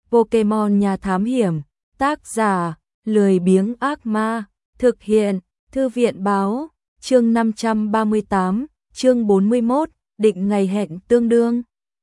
Pokemon nhà thám hiểm, tác giả, lười biếng ác ma, thực hiện, thư viện báo, chương 538, chương 41, định ngày hẹn tương đương.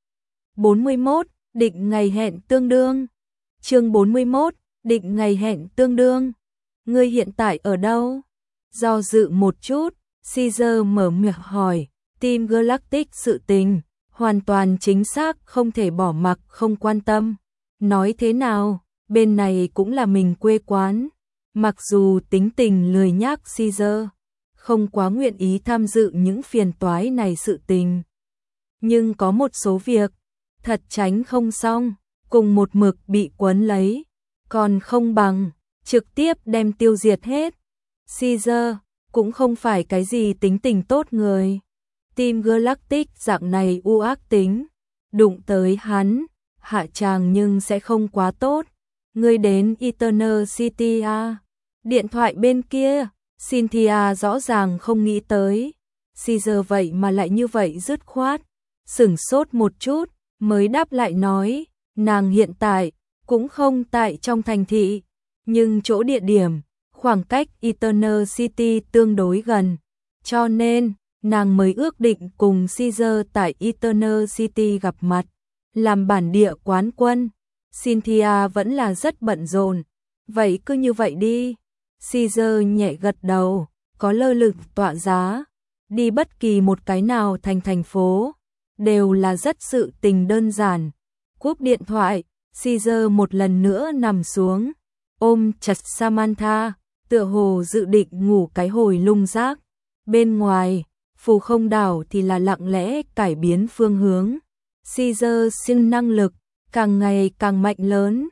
41, định ngày hẹn tương đương. Chương 41, định ngày hẹn tương đương. Ngươi hiện tại ở đâu? Do dự một chút, Caesar mở miệng hỏi, Team Galactic sự tình, hoàn toàn chính xác không thể bỏ mặc không quan tâm. Nói thế nào, bên này cũng là mình quê quán. Mặc dù tính tình lười nhác Caesar, không quá nguyện ý tham dự những phiền toái này sự tình. Nhưng có một số việc, thật tránh không xong, cùng một mực bị quấn lấy, còn không bằng trực tiếp đem tiêu diệt hết. Caesar cũng không phải cái gì tính tình tốt người. Team Galactic dạng này u ác tính, đụng tới hắn, hạ tràng nhưng sẽ không quá tốt. Ngươi đến Eternal City à? Điện thoại bên kia, Cynthia rõ ràng không nghĩ tới. Caesar vậy mà lại như vậy dứt khoát, sửng sốt một chút, mới đáp lại nói, nàng hiện tại cũng không tại trong thành thị, nhưng chỗ địa điểm, khoảng cách Eternal City tương đối gần, cho nên nàng mới ước định cùng Caesar tại Eternal City gặp mặt, làm bản địa quán quân. Cynthia vẫn là rất bận rộn, vậy cứ như vậy đi. Caesar nhẹ gật đầu, có lơ lửng tọa giá, đi bất kỳ một cái nào thành phố, đều là rất sự tình đơn giản. Cúp điện thoại, Caesar một lần nữa nằm xuống, ôm chặt Samantha, tựa hồ dự định ngủ cái hồi lung rác. Bên ngoài, phù không đảo thì là lặng lẽ cải biến phương hướng. Caesar sinh năng lực, càng ngày càng mạnh lớn.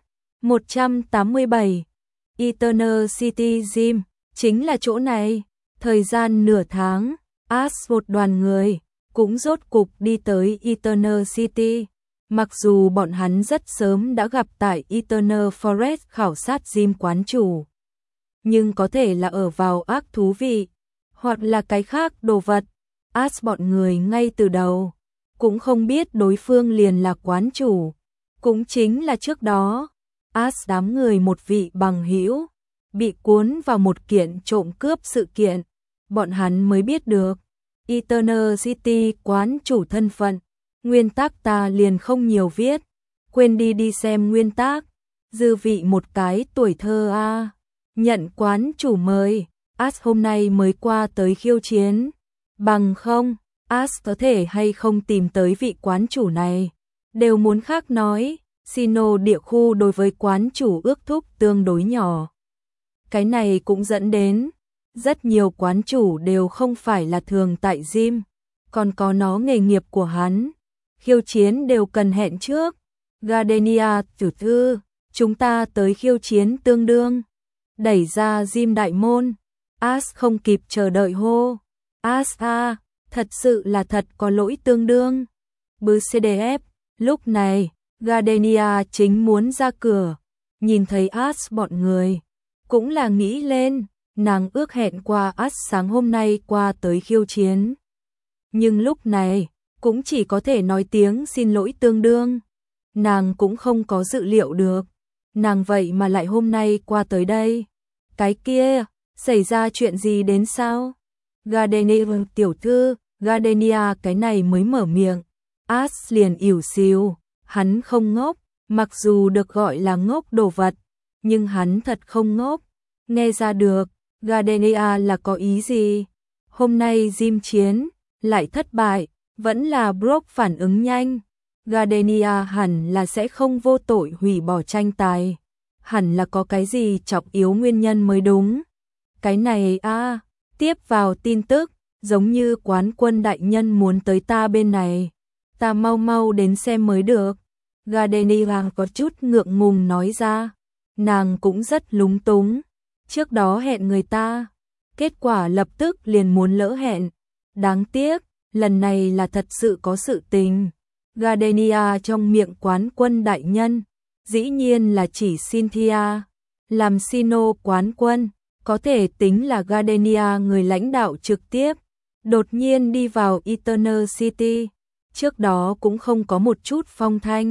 187. Eternal City Gym, chính là chỗ này. Thời gian nửa tháng, Ash một đoàn người, cũng rốt cục đi tới Eternal City. Mặc dù bọn hắn rất sớm đã gặp tại Eternal Forest khảo sát gym quán chủ, nhưng có thể là ở vào ác thú vị, hoặc là cái khác đồ vật. Ash bọn người ngay từ đầu cũng không biết đối phương liền là quán chủ. Cũng chính là trước đó, Ash đám người một vị bằng hữu bị cuốn vào một kiện trộm cướp sự kiện, bọn hắn mới biết được Eternal City quán chủ thân phận. Nguyên tác ta liền không nhiều viết, quên đi xem nguyên tác. Dư vị một cái tuổi thơ a. Nhận quán chủ mời, Ash hôm nay mới qua tới khiêu chiến. Bằng không, Ash có thể hay không tìm tới vị quán chủ này, đều muốn khác nói. Sino địa khu đối với quán chủ ước thúc tương đối nhỏ. Cái này cũng dẫn đến rất nhiều quán chủ đều không phải là thường tại gym, còn có nó nghề nghiệp của hắn. Khiêu chiến đều cần hẹn trước. Gardenia tiểu thư, chúng ta tới khiêu chiến tương đương. Đẩy ra gym đại môn, Ash không kịp chờ đợi hô. Ash a, thật sự là thật có lỗi tương đương. Bứ CDF, lúc này, Gardenia chính muốn ra cửa, nhìn thấy Ash bọn người, cũng là nghĩ lên, nàng ước hẹn qua Ash sáng hôm nay qua tới khiêu chiến. Nhưng lúc này, cũng chỉ có thể nói tiếng xin lỗi tương đương. Nàng cũng không có dự liệu được, nàng vậy mà lại hôm nay qua tới đây. Cái kia, xảy ra chuyện gì đến sao? Gardenia tiểu thư, Gardenia cái này mới mở miệng. Ash liền ỉu xìu, hắn không ngốc, mặc dù được gọi là ngốc đồ vật, nhưng hắn thật không ngốc. Nghe ra được, Gardenia là có ý gì? Hôm nay gym chiến, lại thất bại, vẫn là Brock phản ứng nhanh. Gardenia hẳn là sẽ không vô tội hủy bỏ tranh tài. Hẳn là có cái gì trọng yếu nguyên nhân mới đúng. Cái này a, tiếp vào tin tức, giống như quán quân đại nhân muốn tới ta bên này. Ta mau mau đến xem mới được. Gardenia có chút ngượng ngùng nói ra. Nàng cũng rất lúng túng. Trước đó hẹn người ta, kết quả lập tức liền muốn lỡ hẹn. Đáng tiếc, lần này là thật sự có sự tình. Gardenia trong miệng quán quân đại nhân, dĩ nhiên là chỉ Cynthia. Làm Sino quán quân, có thể tính là Gardenia người lãnh đạo trực tiếp. Đột nhiên đi vào Eternal City, trước đó cũng không có một chút phong thanh.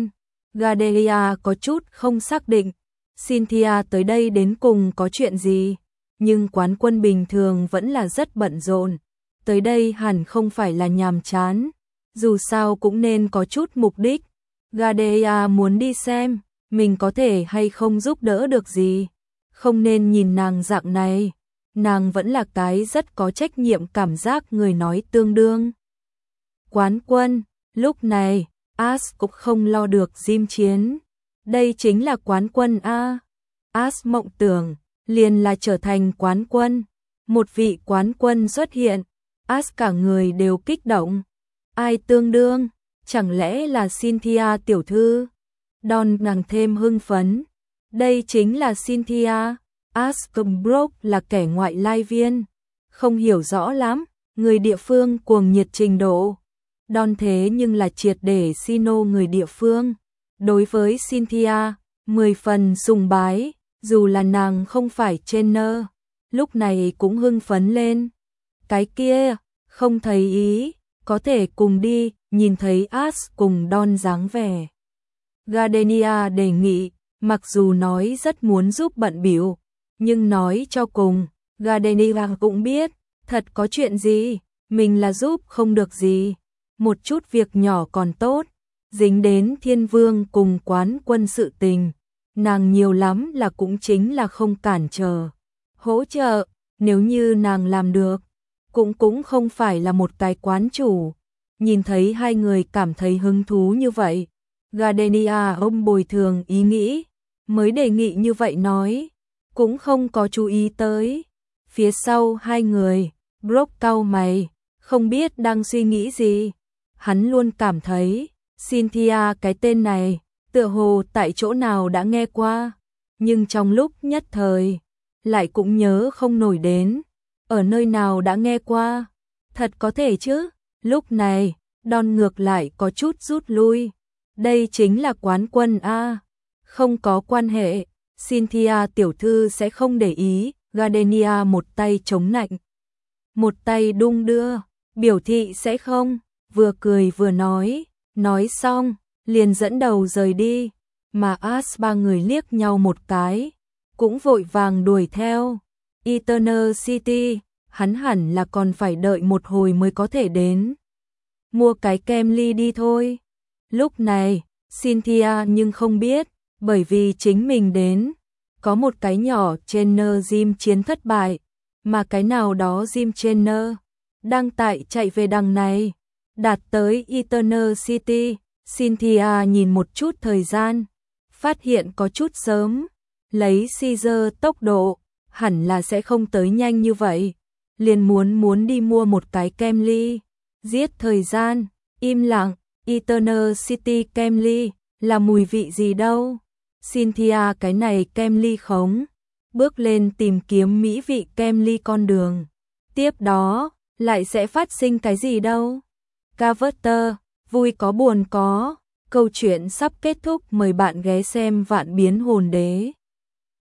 Gadelia có chút không xác định, Cynthia tới đây đến cùng có chuyện gì, nhưng quán quân bình thường vẫn là rất bận rộn, tới đây hẳn không phải là nhàm chán, dù sao cũng nên có chút mục đích. Gadelia muốn đi xem, mình có thể hay không giúp đỡ được gì, không nên nhìn nàng dạng này, nàng vẫn là cái rất có trách nhiệm cảm giác người nói tương đương. Quán quân, lúc này, As cũng không lo được diêm chiến. Đây chính là quán quân A. As mộng tưởng, liền là trở thành quán quân. Một vị quán quân xuất hiện, As cả người đều kích động. Ai tương đương, chẳng lẽ là Cynthia tiểu thư? Don càng thêm hưng phấn. Đây chính là Cynthia. As Brock là kẻ ngoại lai viên, không hiểu rõ lắm, người địa phương cuồng nhiệt trình độ. Don thế nhưng là triệt để sino người địa phương. Đối với Cynthia, 10 phần sùng bái, dù là nàng không phải trainer, lúc này cũng hưng phấn lên. Cái kia, không thấy ý, có thể cùng đi, nhìn thấy As cùng Don dáng vẻ. Gardenia đề nghị, mặc dù nói rất muốn giúp bận bịu, nhưng nói cho cùng, Gardenia cũng biết, thật có chuyện gì, mình là giúp không được gì. Một chút việc nhỏ còn tốt, dính đến Thiên Vương cùng quán quân sự tình, nàng nhiều lắm là cũng chính là không cản trở, hỗ trợ, nếu như nàng làm được, cũng không phải là một cái quán chủ. Nhìn thấy hai người cảm thấy hứng thú như vậy, Gardenia ông bồi thường ý nghĩ, mới đề nghị như vậy nói, cũng không có chú ý tới. Phía sau hai người, Brock cau mày, không biết đang suy nghĩ gì. Hắn luôn cảm thấy, Cynthia cái tên này, tựa hồ tại chỗ nào đã nghe qua, nhưng trong lúc nhất thời, lại cũng nhớ không nổi đến, ở nơi nào đã nghe qua, thật có thể chứ. Lúc này, Don ngược lại có chút rút lui, đây chính là quán quân A, không có quan hệ, Cynthia tiểu thư sẽ không để ý. Gardenia một tay chống nạnh, một tay đung đưa, biểu thị sẽ không. Vừa cười vừa nói xong, liền dẫn đầu rời đi, mà As ba người liếc nhau một cái, cũng vội vàng đuổi theo. Eternal City, hắn hẳn là còn phải đợi một hồi mới có thể đến. Mua cái kem ly đi thôi. Lúc này, Cynthia nhưng không biết, bởi vì chính mình đến, có một cái nhỏ trainer gym chiến thất bại, mà cái nào đó gym trainer đang tại chạy về đằng này. Đạt tới Eternal City, Cynthia nhìn một chút thời gian, phát hiện có chút sớm, lấy Caesar tốc độ, hẳn là sẽ không tới nhanh như vậy, liền muốn đi mua một cái kem ly, giết thời gian, im lặng. Eternal City kem ly, là mùi vị gì đâu? Cynthia cái này kem ly khống, bước lên tìm kiếm mỹ vị kem ly con đường. Tiếp đó, lại sẽ phát sinh cái gì đâu? Carver, vui có buồn có, câu chuyện sắp kết thúc, mời bạn ghé xem Vạn Biến Hồn Đế.